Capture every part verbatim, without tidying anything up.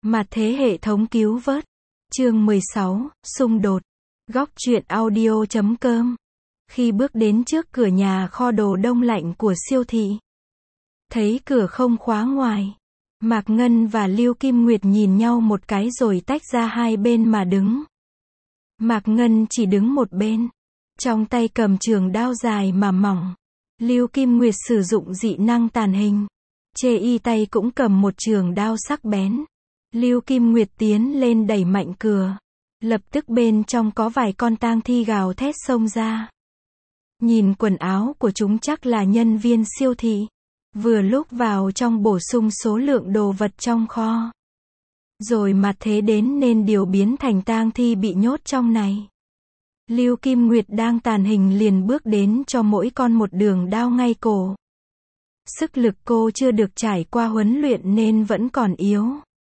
Mặt thế hệ thống cứu vớt. Chương mười sáu, xung đột. Góc truyện audio chấm com. Khi bước đến trước cửa nhà kho đồ đông lạnh của siêu thị, thấy cửa không khóa ngoài, Mạc Ngân và Lưu Kim Nguyệt nhìn nhau một cái rồi tách ra hai bên mà đứng. Mạc Ngân chỉ đứng một bên, trong tay cầm trường đao dài mà mỏng. Lưu Kim Nguyệt sử dụng dị năng tàn hình, chê y tay cũng cầm một trường đao sắc bén. Lưu Kim Nguyệt tiến lên đẩy mạnh cửa. Lập tức bên trong có vài con tang thi gào thét xông ra. Nhìn quần áo của chúng chắc là nhân viên siêu thị. Vừa lúc vào trong bổ sung số lượng đồ vật trong kho. Rồi mặt thế đến nên điều biến thành tang thi bị nhốt trong này. Lưu Kim Nguyệt đang tàn hình liền bước đến cho mỗi con một đường đao ngay cổ. Sức lực cô chưa được trải qua huấn luyện nên vẫn còn yếu.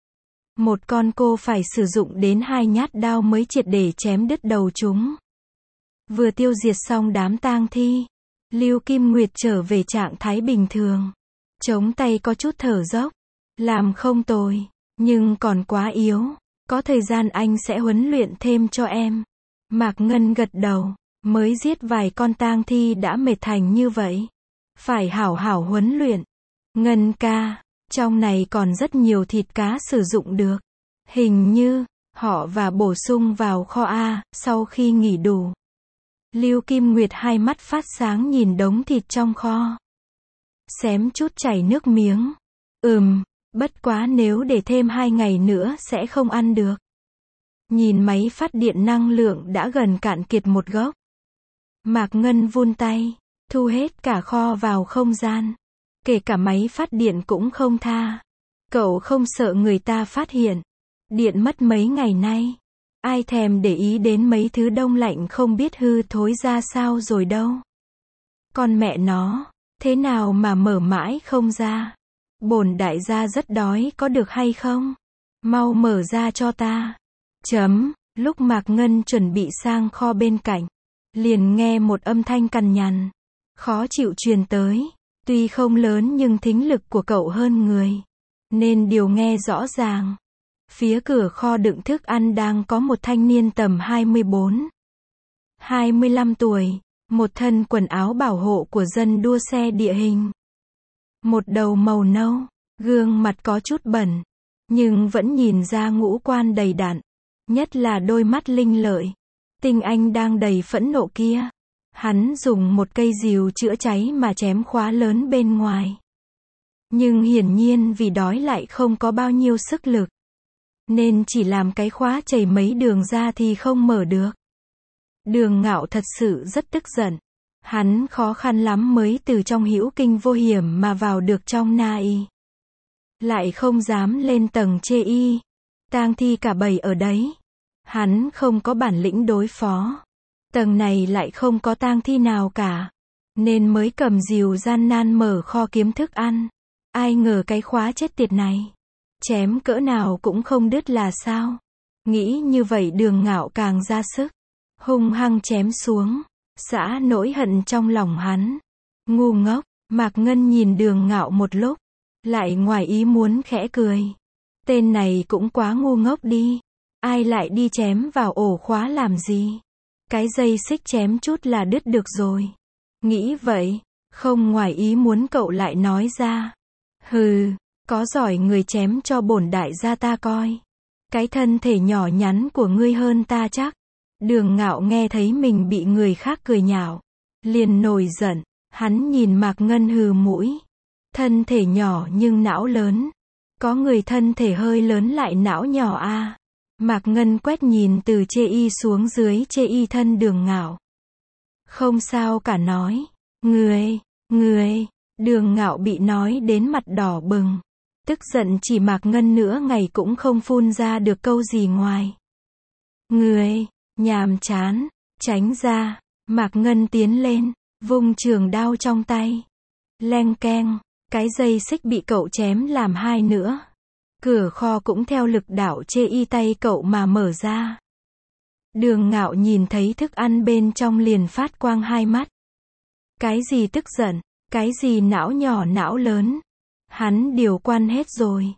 Một con cô phải sử dụng đến hai nhát đao mới triệt để chém đứt đầu chúng. Vừa tiêu diệt xong đám tang thi, Lưu Kim Nguyệt trở về trạng thái bình thường. Chống tay có chút thở dốc. Làm không tồi, nhưng còn quá yếu. Có thời gian anh sẽ huấn luyện thêm cho em. Mạc Ngân gật đầu. Mới giết vài con tang thi đã mệt thành như vậy. Phải hảo hảo huấn luyện. Ngân ca, trong này còn rất nhiều thịt cá sử dụng được. Hình như, họ và bổ sung vào kho A, sau khi nghỉ đủ. Lưu Kim Nguyệt hai mắt phát sáng nhìn đống thịt trong kho. Xém chút chảy nước miếng. Ừm, bất quá nếu để thêm hai ngày nữa sẽ không ăn được. Nhìn máy phát điện năng lượng đã gần cạn kiệt một gốc. Mạc Ngân vươn tay, thu hết cả kho vào không gian. Kể cả máy phát điện cũng không tha. Cậu không sợ người ta phát hiện. Điện mất mấy ngày nay. Ai thèm để ý đến mấy thứ đông lạnh không biết hư thối ra sao rồi đâu. Con mẹ nó, thế nào mà mở mãi không ra? Bổn đại gia rất đói có được hay không? Mau mở ra cho ta. Chấm, lúc Mạc Ngân chuẩn bị sang kho bên cạnh. Liền nghe một âm thanh cằn nhằn. Khó chịu truyền tới. Tuy không lớn nhưng thính lực của cậu hơn người. Nên điều nghe rõ ràng. Phía cửa kho đựng thức ăn đang có một thanh niên tầm hai mươi bốn, hai mươi lăm tuổi. Một thân quần áo bảo hộ của dân đua xe địa hình. Một đầu màu nâu. Gương mặt có chút bẩn. Nhưng vẫn nhìn ra ngũ quan đầy đặn. Nhất là đôi mắt linh lợi. Tinh anh đang đầy phẫn nộ kia. Hắn dùng một cây rìu chữa cháy mà chém khóa lớn bên ngoài. Nhưng hiển nhiên vì đói lại không có bao nhiêu sức lực. Nên chỉ làm cái khóa chảy mấy đường ra thì không mở được. Đường Ngạo thật sự rất tức giận. Hắn khó khăn lắm mới từ trong hữu kinh vô hiểm mà vào được trong Na Y. Lại không dám lên tầng chê y. Tang thi cả bầy ở đấy. Hắn không có bản lĩnh đối phó. Tầng này lại không có tang thi nào cả. Nên mới cầm rìu gian nan mở kho kiếm thức ăn. Ai ngờ cái khóa chết tiệt này. Chém cỡ nào cũng không đứt là sao. Nghĩ như vậy Đường Ngạo càng ra sức. Hung hăng chém xuống. Xã nỗi hận trong lòng hắn. Ngu ngốc. Mạc Ngân nhìn Đường Ngạo một lúc. Lại ngoài ý muốn khẽ cười. Tên này cũng quá ngu ngốc đi. Ai lại đi chém vào ổ khóa làm gì? Cái dây xích chém chút là đứt được rồi. Nghĩ vậy. Không ngoài ý muốn cậu lại nói ra. Hừ. Có giỏi người chém cho bổn đại gia ta coi. Cái thân thể nhỏ nhắn của ngươi hơn ta chắc. Đường Ngạo nghe thấy mình bị người khác cười nhạo. Liền nổi giận. Hắn nhìn Mạc Ngân hừ mũi. Thân thể nhỏ nhưng não lớn. Có người thân thể hơi lớn lại não nhỏ a. À. Mạc Ngân quét nhìn từ chê y xuống dưới chê y thân Đường Ngạo. Không sao cả nói. Người, người. Đường Ngạo bị nói đến mặt đỏ bừng. Tức giận chỉ Mạc Ngân nữa ngày cũng không phun ra được câu gì ngoài. Người, nhàm chán, tránh ra. Mạc Ngân tiến lên, vung trường đao trong tay. Leng keng, cái dây xích bị cậu chém làm hai nữa. Cửa kho cũng theo lực đạo chê y tay cậu mà mở ra. Đường Ngạo nhìn thấy thức ăn bên trong liền phát quang hai mắt. Cái gì tức giận, cái gì não nhỏ não lớn. Hắn điều quan hết rồi.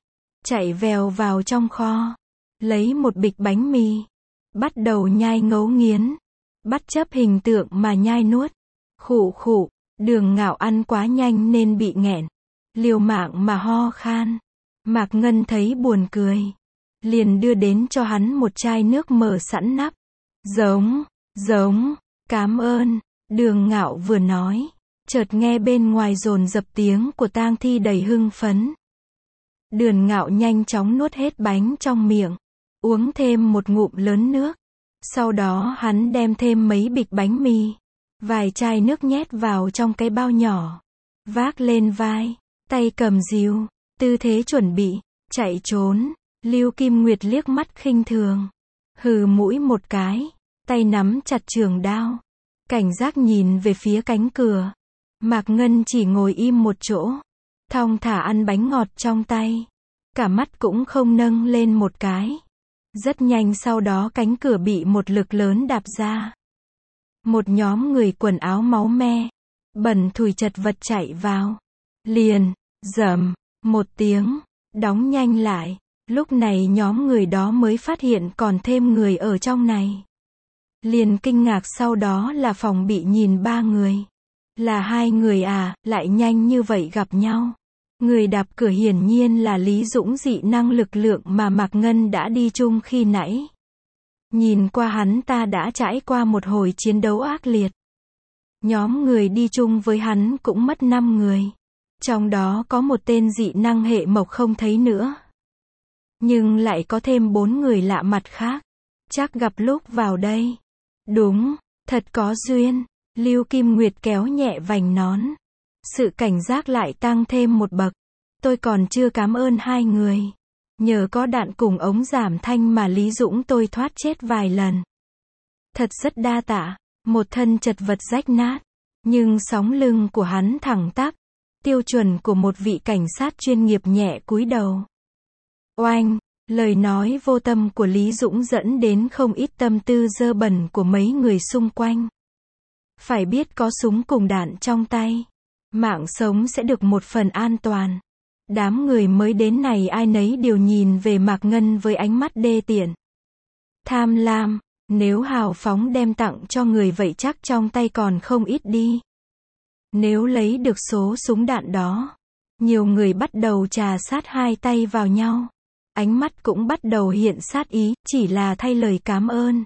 chạy vèo vào trong kho, lấy một bịch bánh mì, bắt đầu nhai ngấu nghiến, bắt chấp hình tượng mà nhai nuốt. Khụ khụ, Đường Ngạo ăn quá nhanh nên bị nghẹn, liều mạng mà ho khan. Mạc Ngân thấy buồn cười, liền đưa đến cho hắn một chai nước mở sẵn nắp. Giống, giống, cám ơn, Đường Ngạo vừa nói, chợt nghe bên ngoài dồn dập tiếng của tang thi đầy hưng phấn. Đường Ngạo nhanh chóng nuốt hết bánh trong miệng, uống thêm một ngụm lớn nước. Sau đó hắn đem thêm mấy bịch bánh mì, vài chai nước nhét vào trong cái bao nhỏ, vác lên vai, tay cầm rìu, tư thế chuẩn bị chạy trốn. Lưu Kim Nguyệt liếc mắt khinh thường, hừ mũi một cái, tay nắm chặt trường đao, cảnh giác nhìn về phía cánh cửa. Mạc Ngân chỉ ngồi im một chỗ, thong thả ăn bánh ngọt trong tay, cả mắt cũng không nâng lên một cái. Rất nhanh sau đó cánh cửa bị một lực lớn đạp ra. Một nhóm người quần áo máu me, bẩn thủi chật vật chạy vào. Liền, rầm, một tiếng, đóng nhanh lại. Lúc này nhóm người đó mới phát hiện còn thêm người ở trong này. Liền kinh ngạc sau đó là phòng bị nhìn ba người. Là hai người à, lại nhanh như vậy gặp nhau. Người đạp cửa hiển nhiên là Lý Dũng, dị năng lực lượng mà Mạc Ngân đã đi chung khi nãy. Nhìn qua hắn ta đã trải qua một hồi chiến đấu ác liệt. Nhóm người đi chung với hắn cũng mất năm người. Trong đó có một tên dị năng hệ mộc không thấy nữa. Nhưng lại có thêm bốn người lạ mặt khác. Chắc gặp lúc vào đây. Đúng, thật có duyên. Lưu Kim Nguyệt kéo nhẹ vành nón. Sự cảnh giác lại tăng thêm một bậc. Tôi còn chưa cảm ơn hai người. Nhờ có đạn cùng ống giảm thanh mà Lý Dũng tôi thoát chết vài lần. Thật rất đa tạ. Một thân chật vật rách nát. Nhưng sóng lưng của hắn thẳng tắp. Tiêu chuẩn của một vị cảnh sát chuyên nghiệp nhẹ cúi đầu. Oanh, lời nói vô tâm của Lý Dũng dẫn đến không ít tâm tư dơ bẩn của mấy người xung quanh. Phải biết có súng cùng đạn trong tay, mạng sống sẽ được một phần an toàn. Đám người mới đến này ai nấy đều nhìn về Mạc Ngân với ánh mắt đê tiện. Tham lam, nếu hào phóng đem tặng cho người vậy chắc trong tay còn không ít đi. Nếu lấy được số súng đạn đó, nhiều người bắt đầu trà sát hai tay vào nhau. Ánh mắt cũng bắt đầu hiện sát ý, chỉ là thay lời cảm ơn.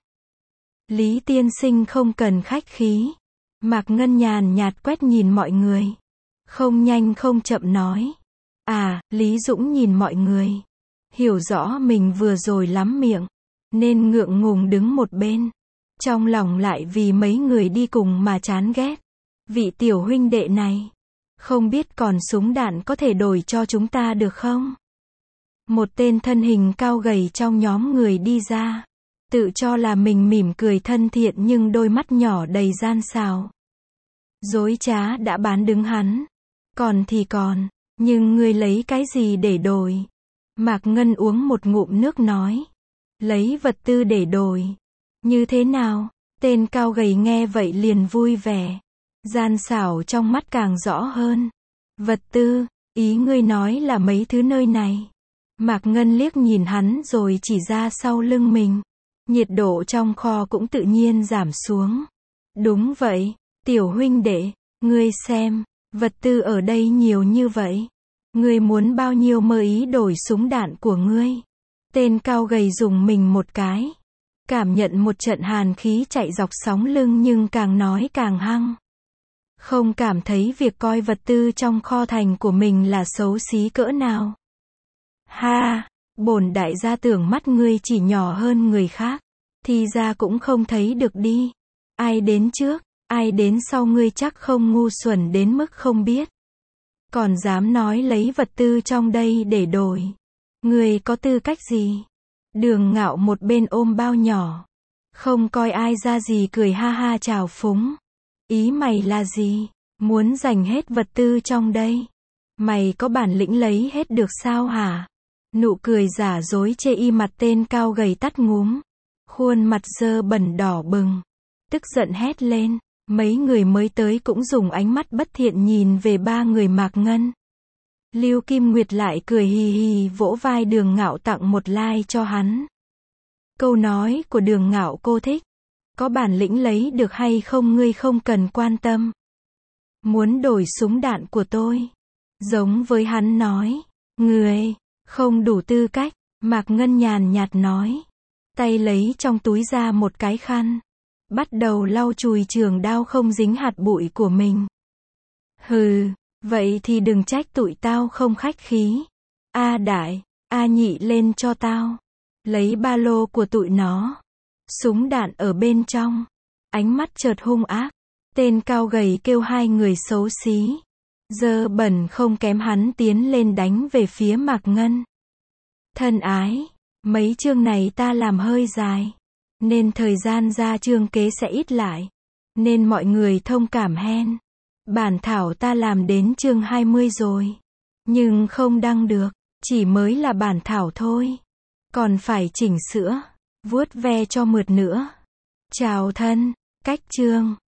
Lý tiên sinh không cần khách khí. Mạc Ngân nhàn nhạt quét nhìn mọi người. Không nhanh không chậm nói. À, Lý Dũng nhìn mọi người. Hiểu rõ mình vừa rồi lắm miệng. Nên ngượng ngùng đứng một bên. Trong lòng lại vì mấy người đi cùng mà chán ghét. Vị tiểu huynh đệ này. Không biết còn súng đạn có thể đổi cho chúng ta được không? Một tên thân hình cao gầy trong nhóm người đi ra. Tự cho là mình mỉm cười thân thiện nhưng đôi mắt nhỏ đầy gian xảo. Dối trá đã bán đứng hắn. Còn thì còn, nhưng ngươi lấy cái gì để đổi? Mạc Ngân uống một ngụm nước nói. Lấy vật tư để đổi. Như thế nào? Tên cao gầy nghe vậy liền vui vẻ. Gian xảo trong mắt càng rõ hơn. Vật tư, ý ngươi nói là mấy thứ nơi này. Mạc Ngân liếc nhìn hắn rồi chỉ ra sau lưng mình. Nhiệt độ trong kho cũng tự nhiên giảm xuống. Đúng vậy, tiểu huynh đệ, ngươi xem, vật tư ở đây nhiều như vậy. Ngươi muốn bao nhiêu mơ ý đổi súng đạn của ngươi? Tên cao gầy dùng mình một cái. Cảm nhận một trận hàn khí chạy dọc sóng lưng nhưng càng nói càng hăng. Không cảm thấy việc coi vật tư trong kho thành của mình là xấu xí cỡ nào. Ha, bổn đại gia tưởng mắt ngươi chỉ nhỏ hơn người khác. Thì ra cũng không thấy được đi. Ai đến trước, ai đến sau ngươi chắc không ngu xuẩn đến mức không biết. Còn dám nói lấy vật tư trong đây để đổi. Ngươi có tư cách gì? Đường Ngạo một bên ôm bao nhỏ. Không coi ai ra gì cười ha ha chào phúng. Ý mày là gì? Muốn giành hết vật tư trong đây? Mày có bản lĩnh lấy hết được sao hả? Nụ cười giả dối chê y mặt tên cao gầy tắt ngúm. Khuôn mặt dơ bẩn đỏ bừng. Tức giận hét lên. Mấy người mới tới cũng dùng ánh mắt bất thiện nhìn về ba người Mạc Ngân. Lưu Kim Nguyệt lại cười hì hì vỗ vai Đường Ngạo tặng một like cho hắn. Câu nói của Đường Ngạo cô thích. Có bản lĩnh lấy được hay không ngươi không cần quan tâm. Muốn đổi súng đạn của tôi. Giống với hắn nói. Người, không đủ tư cách. Mạc Ngân nhàn nhạt nói. Tay lấy trong túi ra một cái khăn. Bắt đầu lau chùi trường đao không dính hạt bụi của mình. Hừ, vậy thì đừng trách tụi tao không khách khí. A đại, A nhị lên cho tao. Lấy ba lô của tụi nó. Súng đạn ở bên trong. Ánh mắt chợt hung ác. Tên cao gầy kêu hai người xấu xí. Dơ bẩn không kém hắn tiến lên đánh về phía Mạc Ngân. Thân ái, mấy chương này ta làm hơi dài. Nên thời gian ra chương kế sẽ ít lại. Nên mọi người thông cảm hen. Bản thảo ta làm đến chương hai mươi rồi. Nhưng không đăng được. Chỉ mới là bản thảo thôi. Còn phải chỉnh sửa. Vuốt ve cho mượt nữa. Chào thân. Cách chương.